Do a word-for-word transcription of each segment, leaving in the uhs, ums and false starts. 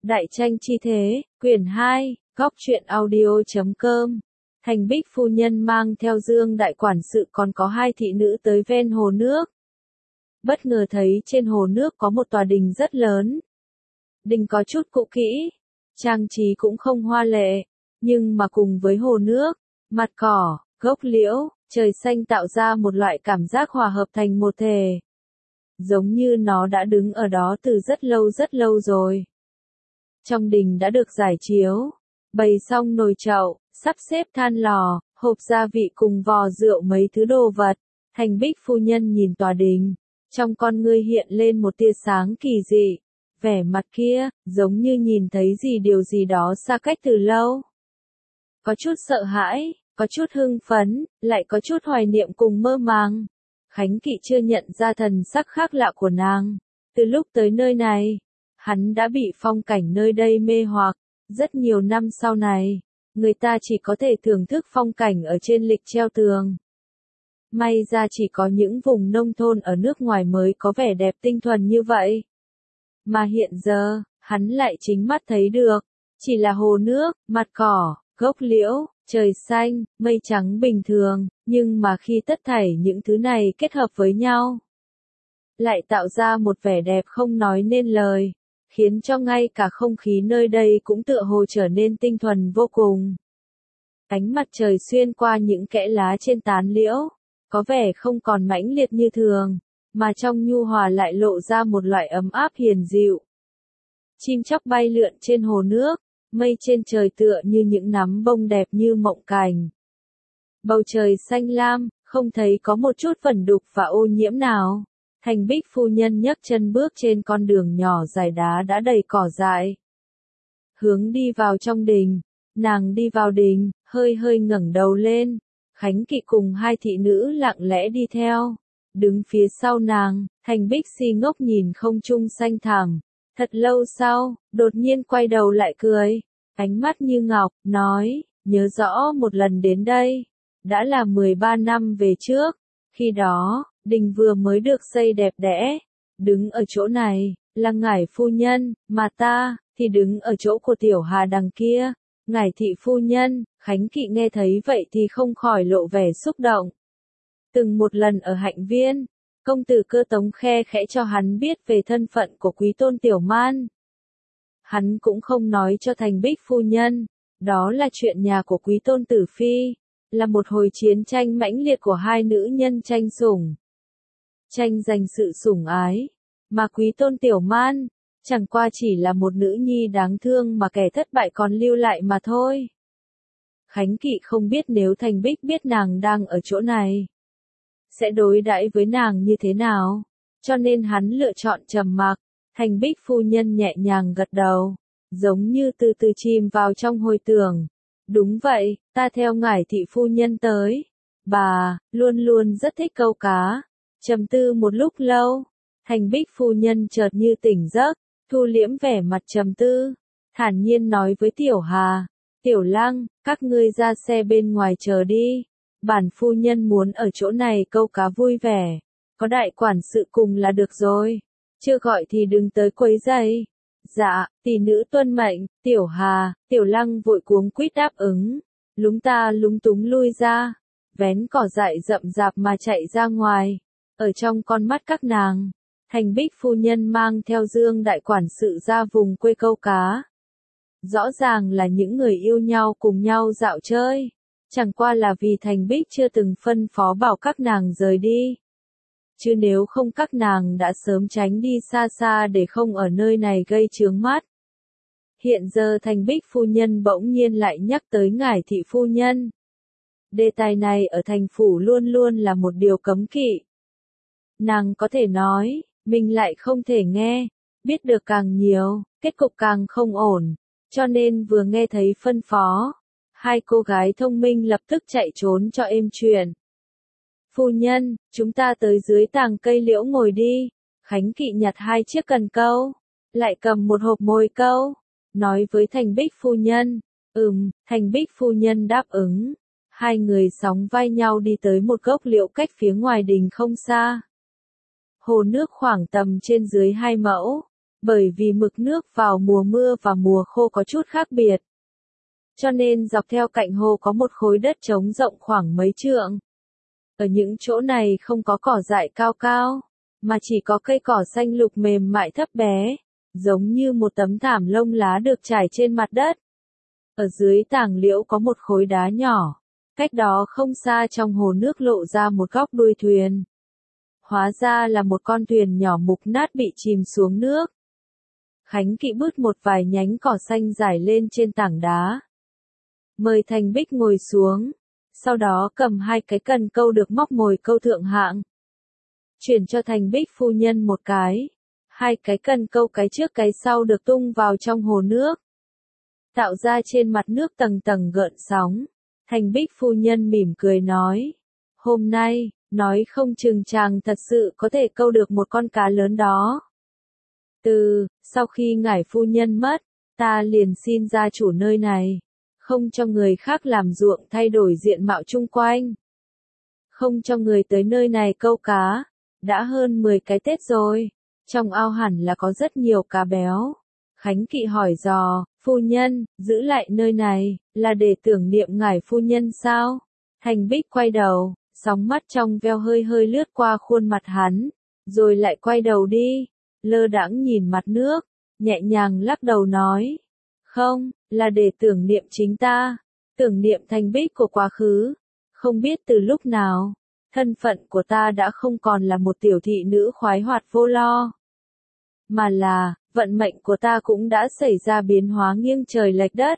Đại tranh chi thế, quyển hai, góc truyện audio chấm com. Thành Bích phu nhân mang theo Dương đại quản sự còn có hai thị nữ tới ven hồ nước. Bất ngờ thấy trên hồ nước có một tòa đình rất lớn. Đình có chút cũ kỹ, trang trí cũng không hoa lệ, nhưng mà cùng với hồ nước, mặt cỏ, gốc liễu, trời xanh tạo ra một loại cảm giác hòa hợp thành một thể. Giống như nó đã đứng ở đó từ rất lâu rất lâu rồi. Trong đình đã được rải chiếu, bày xong nồi chậu, sắp xếp than lò, hộp gia vị cùng vò rượu mấy thứ đồ vật. Thành Bích phu nhân nhìn tòa đình, trong con ngươi hiện lên một tia sáng kỳ dị. Vẻ mặt kia, giống như nhìn thấy gì điều gì đó xa cách từ lâu. Có chút sợ hãi, có chút hưng phấn, lại có chút hoài niệm cùng mơ màng. Khánh Kỵ chưa nhận ra thần sắc khác lạ của nàng. Từ lúc tới nơi này, hắn đã bị phong cảnh nơi đây mê hoặc. Rất nhiều năm sau này, người ta chỉ có thể thưởng thức phong cảnh ở trên lịch treo tường. May ra chỉ có những vùng nông thôn ở nước ngoài mới có vẻ đẹp tinh thuần như vậy. Mà hiện giờ, hắn lại chính mắt thấy được. Chỉ là hồ nước, mặt cỏ, gốc liễu, trời xanh, mây trắng bình thường, nhưng mà khi tất thảy những thứ này kết hợp với nhau, lại tạo ra một vẻ đẹp không nói nên lời, khiến cho ngay cả không khí nơi đây cũng tựa hồ trở nên tinh thuần vô cùng. Ánh mặt trời xuyên qua những kẽ lá trên tán liễu, có vẻ không còn mãnh liệt như thường, mà trong nhu hòa lại lộ ra một loại ấm áp hiền dịu. Chim chóc bay lượn trên hồ nước, mây trên trời tựa như những nắm bông đẹp như mộng cảnh. Bầu trời xanh lam, không thấy có một chút vẩn đục và ô nhiễm nào. Thành Bích phu nhân nhấc chân bước trên con đường nhỏ dài đá đã đầy cỏ dại. Hướng đi vào trong đình, nàng đi vào đình, hơi hơi ngẩng đầu lên. Khánh Kỵ cùng hai thị nữ lặng lẽ đi theo. Đứng phía sau nàng, Thành Bích si ngốc nhìn không trung xanh thẳm. Thật lâu sau, đột nhiên quay đầu lại cười, ánh mắt như ngọc, nói, nhớ rõ một lần đến đây, đã là mười ba năm về trước, khi đó, đình vừa mới được xây đẹp đẽ, đứng ở chỗ này, là ngải phu nhân, mà ta, thì đứng ở chỗ của tiểu hà đằng kia, ngải thị phu nhân. Khánh Kỵ nghe thấy vậy thì không khỏi lộ vẻ xúc động. Từng một lần ở hạnh viên, công tử Cơ Tống khe khẽ cho hắn biết về thân phận của quý tôn tiểu man. Hắn cũng không nói cho Thành Bích phu nhân, đó là chuyện nhà của quý tôn tử phi, là một hồi chiến tranh mãnh liệt của hai nữ nhân tranh sủng. Tranh giành sự sủng ái, mà quý tôn tiểu man, chẳng qua chỉ là một nữ nhi đáng thương mà kẻ thất bại còn lưu lại mà thôi. Khánh Kỵ không biết nếu Thành Bích biết nàng đang ở chỗ này, sẽ đối đãi với nàng như thế nào, cho nên hắn lựa chọn trầm mặc. Thành Bích phu nhân nhẹ nhàng gật đầu, giống như từ từ chìm vào trong hồi tưởng. Đúng vậy, ta theo ngải thị phu nhân tới. Bà, luôn luôn rất thích câu cá. Trầm tư một lúc lâu, Thành Bích phu nhân chợt như tỉnh giấc, thu liễm vẻ mặt trầm tư, thản nhiên nói với Tiểu Hà, Tiểu Lăng, các ngươi ra xe bên ngoài chờ đi. Bản phu nhân muốn ở chỗ này câu cá vui vẻ, có đại quản sự cùng là được rồi, chưa gọi thì đừng tới quấy rầy. Dạ, tỷ nữ tuân mệnh. Tiểu Hà, Tiểu Lăng vội cuống quýt đáp ứng, lúng ta lúng túng lui ra, vén cỏ dại rậm rạp mà chạy ra ngoài. Ở trong con mắt các nàng, Thành Bích phu nhân mang theo Dương đại quản sự ra vùng quê câu cá. Rõ ràng là những người yêu nhau cùng nhau dạo chơi. Chẳng qua là vì Thành Bích chưa từng phân phó bảo các nàng rời đi. Chứ nếu không các nàng đã sớm tránh đi xa xa để không ở nơi này gây chướng mắt. Hiện giờ Thành Bích phu nhân bỗng nhiên lại nhắc tới ngải thị phu nhân. Đề tài này ở thành phủ luôn luôn là một điều cấm kỵ. Nàng có thể nói, mình lại không thể nghe, biết được càng nhiều, kết cục càng không ổn, cho nên vừa nghe thấy phân phó, hai cô gái thông minh lập tức chạy trốn cho êm chuyện. Phu nhân, chúng ta tới dưới tàng cây liễu ngồi đi. Khánh Kỵ nhặt hai chiếc cần câu, lại cầm một hộp mồi câu, nói với Thành Bích phu nhân. Ừm, Thành Bích phu nhân đáp ứng. Hai người sóng vai nhau đi tới một gốc liễu cách phía ngoài đình không xa. Hồ nước khoảng tầm trên dưới hai mẫu, Bởi vì mực nước vào mùa mưa và mùa khô có chút khác biệt. Cho nên dọc theo cạnh hồ có một khối đất trống rộng khoảng mấy trượng. Ở những chỗ này không có cỏ dại cao cao, mà chỉ có cây cỏ xanh lục mềm mại thấp bé, giống như một tấm thảm lông lá được trải trên mặt đất. Ở dưới tảng liễu có một khối đá nhỏ, cách đó không xa trong hồ nước lộ ra một góc đuôi thuyền. Hóa ra là một con thuyền nhỏ mục nát bị chìm xuống nước. Khánh Kỵ bứt một vài nhánh cỏ xanh rải lên trên tảng đá. Mời Thành Bích ngồi xuống, sau đó cầm hai cái cần câu được móc mồi câu thượng hạng. Chuyển cho Thành Bích phu nhân một cái. Hai cái cần câu cái trước cái sau được tung vào trong hồ nước, tạo ra trên mặt nước tầng tầng gợn sóng. Thành Bích phu nhân mỉm cười nói, hôm nay, nói không chừng chàng thật sự có thể câu được một con cá lớn đó. Từ, sau khi ngải phu nhân mất, ta liền xin gia chủ nơi này, không cho người khác làm ruộng thay đổi diện mạo chung quanh. Không cho người tới nơi này câu cá, đã hơn mười cái Tết rồi, trong ao hẳn là có rất nhiều cá béo. Khánh Kỵ hỏi dò, phu nhân, giữ lại nơi này, là để tưởng niệm ngải phu nhân sao? Thành Bích quay đầu, sóng mắt trong veo hơi hơi lướt qua khuôn mặt hắn, rồi lại quay đầu đi, lơ đãng nhìn mặt nước, nhẹ nhàng lắc đầu nói, không, là để tưởng niệm chính ta, tưởng niệm Thành Bích của quá khứ. Không biết từ lúc nào, thân phận của ta đã không còn là một tiểu thị nữ khoái hoạt vô lo, mà là, vận mệnh của ta cũng đã xảy ra biến hóa nghiêng trời lệch đất.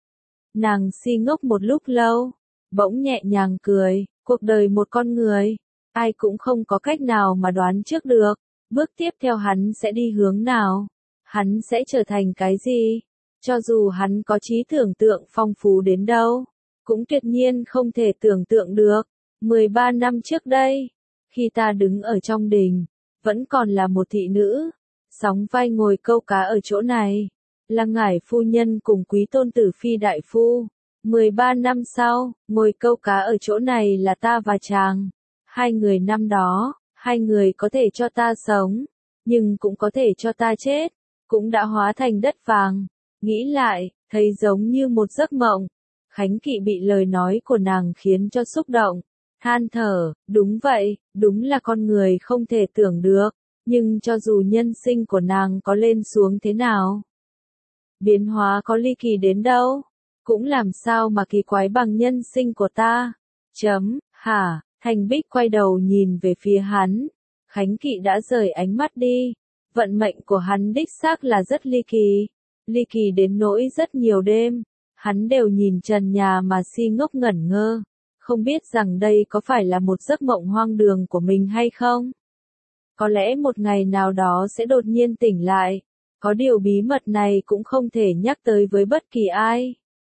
Nàng si ngốc một lúc lâu, bỗng nhẹ nhàng cười, cuộc đời một con người, ai cũng không có cách nào mà đoán trước được, bước tiếp theo hắn sẽ đi hướng nào, hắn sẽ trở thành cái gì, cho dù hắn có trí tưởng tượng phong phú đến đâu, cũng tuyệt nhiên không thể tưởng tượng được. mười ba năm trước đây, khi ta đứng ở trong đình, vẫn còn là một thị nữ, sóng vai ngồi câu cá ở chỗ này, là ngải phu nhân cùng quý tôn tử phi đại phu. mười ba năm sau, ngồi câu cá ở chỗ này là ta và chàng. Hai người năm đó, hai người có thể cho ta sống, nhưng cũng có thể cho ta chết, cũng đã hóa thành đất vàng. Nghĩ lại, thấy giống như một giấc mộng. Khánh Kỵ bị lời nói của nàng khiến cho xúc động, than thở, đúng vậy, đúng là con người không thể tưởng được, nhưng cho dù nhân sinh của nàng có lên xuống thế nào, biến hóa có ly kỳ đến đâu, cũng làm sao mà kỳ quái bằng nhân sinh của ta. Chấm, hả, Thành Bích quay đầu nhìn về phía hắn, Khánh Kỵ đã rời ánh mắt đi, vận mệnh của hắn đích xác là rất ly kỳ, ly kỳ đến nỗi rất nhiều đêm, hắn đều nhìn trần nhà mà si ngốc ngẩn ngơ, không biết rằng đây có phải là một giấc mộng hoang đường của mình hay không. Có lẽ một ngày nào đó sẽ đột nhiên tỉnh lại, có điều bí mật này cũng không thể nhắc tới với bất kỳ ai.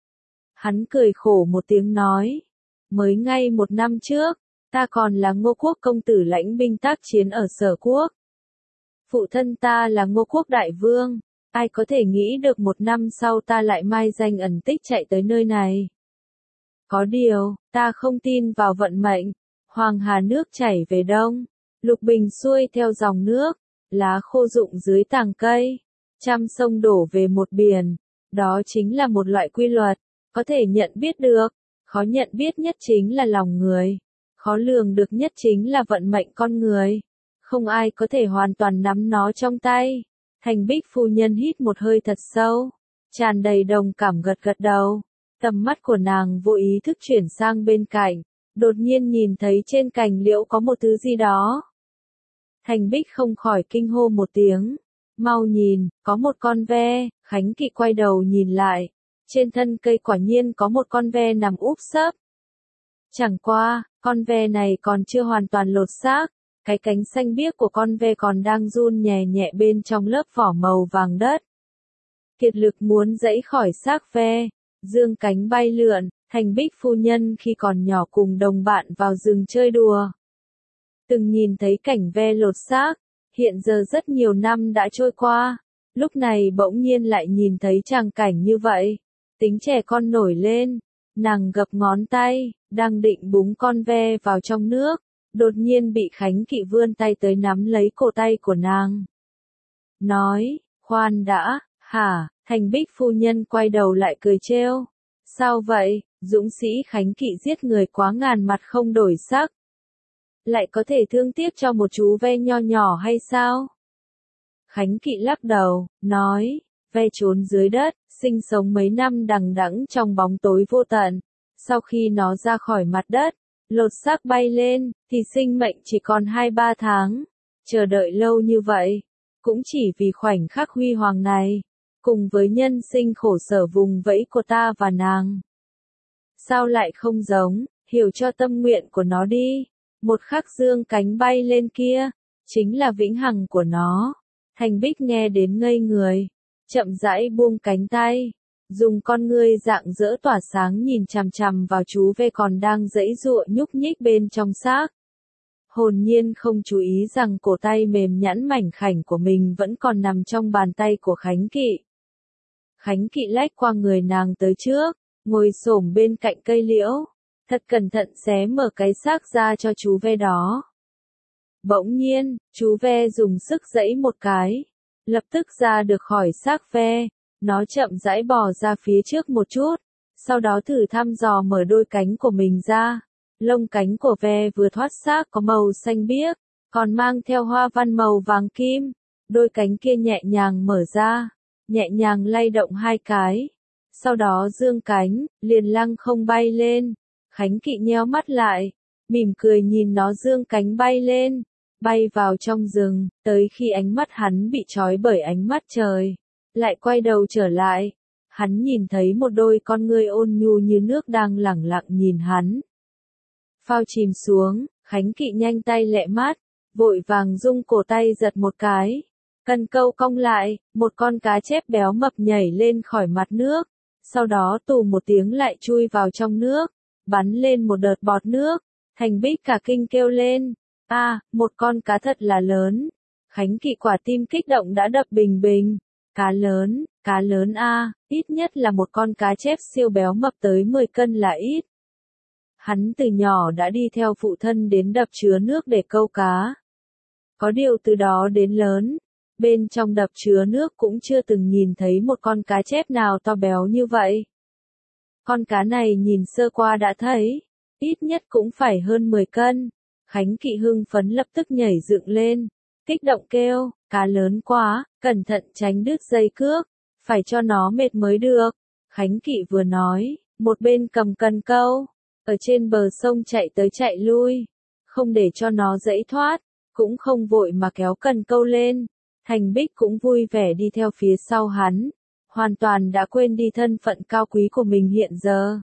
Hắn cười khổ một tiếng nói, mới ngay một năm trước, ta còn là Ngô Quốc công tử lãnh binh tác chiến ở Sở Quốc. Phụ thân ta là Ngô Quốc đại vương, ai có thể nghĩ được một năm sau ta lại mai danh ẩn tích chạy tới nơi này. Có điều, ta không tin vào vận mệnh, Hoàng Hà nước chảy về đông, lục bình xuôi theo dòng nước, lá khô rụng dưới tàng cây, trăm sông đổ về một biển, đó chính là một loại quy luật, có thể nhận biết được, khó nhận biết nhất chính là lòng người, khó lường được nhất chính là vận mệnh con người, không ai có thể hoàn toàn nắm nó trong tay. Thành Bích phu nhân hít một hơi thật sâu, tràn đầy đồng cảm gật gật đầu, tầm mắt của nàng vô ý thức chuyển sang bên cạnh, đột nhiên nhìn thấy trên cành liễu có một thứ gì đó. Thành Bích không khỏi kinh hô một tiếng, mau nhìn, có một con ve. Khánh Kỵ quay đầu nhìn lại, trên thân cây quả nhiên có một con ve nằm úp sấp. Chẳng qua, con ve này còn chưa hoàn toàn lột xác, cái cánh xanh biếc của con ve còn đang run nhẹ nhẹ bên trong lớp vỏ màu vàng đất. Kiệt lực muốn giãy khỏi xác ve, dương cánh bay lượn. Thành Bích phu nhân khi còn nhỏ cùng đồng bạn vào rừng chơi đùa, từng nhìn thấy cảnh ve lột xác, hiện giờ rất nhiều năm đã trôi qua, lúc này bỗng nhiên lại nhìn thấy tràng cảnh như vậy, tính trẻ con nổi lên, nàng gập ngón tay, đang định búng con ve vào trong nước, đột nhiên bị Khánh Kỵ vươn tay tới nắm lấy cổ tay của nàng. Nói, Khoan đã, hả, Thành Bích phu nhân quay đầu lại cười trêu. Sao vậy, dũng sĩ Khánh Kỵ giết người quá ngàn mặt không đổi sắc. Lại có thể thương tiếc cho một chú ve nho nhỏ hay sao? Khánh Kỵ lắc đầu, nói, ve trốn dưới đất, sinh sống mấy năm đằng đẵng trong bóng tối vô tận. Sau khi nó ra khỏi mặt đất, lột xác bay lên, thì sinh mệnh chỉ còn hai ba tháng. Chờ đợi lâu như vậy, cũng chỉ vì khoảnh khắc huy hoàng này, cùng với nhân sinh khổ sở vùng vẫy của ta và nàng. Sao lại không giống, hiểu cho tâm nguyện của nó đi. Một khắc dương cánh bay lên kia, chính là vĩnh hằng của nó. Thành Bích nghe đến ngây người, chậm rãi buông cánh tay, dùng con ngươi rạng rỡ tỏa sáng nhìn chằm chằm vào chú ve còn đang giãy giụa nhúc nhích bên trong xác. Hồn nhiên không chú ý rằng cổ tay mềm nhẵn mảnh khảnh của mình vẫn còn nằm trong bàn tay của Khánh Kỵ. Khánh Kỵ lách qua người nàng tới trước, ngồi xổm bên cạnh cây liễu, thật cẩn thận xé mở cái xác ra cho chú ve đó. Bỗng nhiên, chú ve dùng sức giãy một cái, lập tức ra được khỏi xác ve, nó chậm rãi bò ra phía trước một chút, sau đó thử thăm dò mở đôi cánh của mình ra. Lông cánh của ve vừa thoát xác có màu xanh biếc, còn mang theo hoa văn màu vàng kim. Đôi cánh kia nhẹ nhàng mở ra, nhẹ nhàng lay động hai cái. Sau đó dương cánh, liền lăng không bay lên. Khánh Kỵ nheo mắt lại, mỉm cười nhìn nó dương cánh bay lên, bay vào trong rừng, tới khi ánh mắt hắn bị trói bởi ánh mắt trời, lại quay đầu trở lại. Hắn nhìn thấy một đôi con ngươi ôn nhu như nước đang lẳng lặng nhìn hắn. Phao chìm xuống, Khánh Kỵ nhanh tay lẹ mắt, vội vàng rung cổ tay giật một cái. Cần câu cong lại, một con cá chép béo mập nhảy lên khỏi mặt nước, sau đó tù một tiếng lại chui vào trong nước, bắn lên một đợt bọt nước. Thành Bích cả kinh kêu lên, a, à, một con cá thật là lớn. Khánh Kỵ quả tim kích động đã đập bình bình. Cá lớn, cá lớn a, à, ít nhất là một con cá chép siêu béo mập tới mười cân là ít. Hắn từ nhỏ đã đi theo phụ thân đến đập chứa nước để câu cá. Có điều từ đó đến lớn, bên trong đập chứa nước cũng chưa từng nhìn thấy một con cá chép nào to béo như vậy. Con cá này nhìn sơ qua đã thấy, ít nhất cũng phải hơn mười cân. Khánh Kỵ hưng phấn lập tức nhảy dựng lên, kích động kêu, cá lớn quá, cẩn thận tránh đứt dây cước, phải cho nó mệt mới được. Khánh Kỵ vừa nói, một bên cầm cần câu, ở trên bờ sông chạy tới chạy lui, không để cho nó dãy thoát, cũng không vội mà kéo cần câu lên. Thành Bích cũng vui vẻ đi theo phía sau hắn, hoàn toàn đã quên đi thân phận cao quý của mình hiện giờ.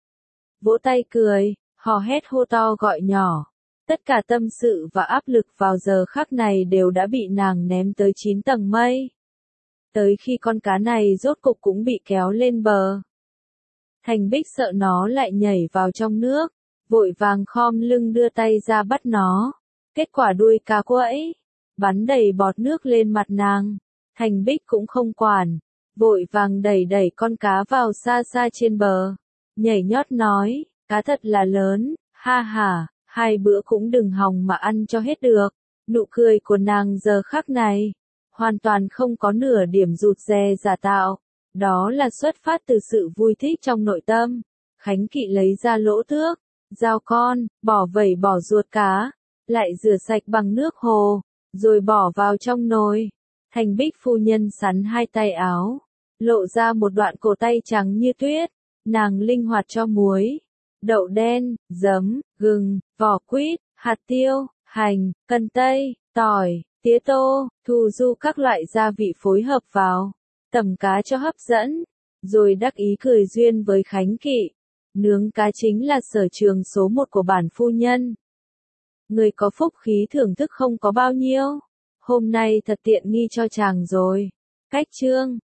Vỗ tay cười, hò hét hô to gọi nhỏ, tất cả tâm sự và áp lực vào giờ khắc này đều đã bị nàng ném tới chín tầng mây. Tới khi con cá này rốt cục cũng bị kéo lên bờ. Thành Bích sợ nó lại nhảy vào trong nước, vội vàng khom lưng đưa tay ra bắt nó. Kết quả đuôi cá quẫy, bắn đầy bọt nước lên mặt nàng. Thành Bích cũng không quản, vội vàng đẩy đẩy con cá vào xa xa trên bờ. Nhảy nhót nói, cá thật là lớn, ha ha, hai bữa cũng đừng hòng mà ăn cho hết được. Nụ cười của nàng giờ khắc này, hoàn toàn không có nửa điểm rụt rè giả tạo. Đó là xuất phát từ sự vui thích trong nội tâm. Khánh Kỵ lấy ra lỗ thước, dao con, bỏ vẩy bỏ ruột cá, lại rửa sạch bằng nước hồ, rồi bỏ vào trong nồi. Thành Bích phu nhân sắn hai tay áo, lộ ra một đoạn cổ tay trắng như tuyết. Nàng linh hoạt cho muối, đậu đen, giấm, gừng, vỏ quýt, hạt tiêu, hành, cần tây, tỏi, tía tô, thù du các loại gia vị phối hợp vào. Tẩm cá cho hấp dẫn, rồi đắc ý cười duyên với Khánh Kỵ. Nướng cá chính là sở trường số một của bản phu nhân. Người có phúc khí thưởng thức không có bao nhiêu. Hôm nay thật tiện nghi cho chàng rồi. Cách chương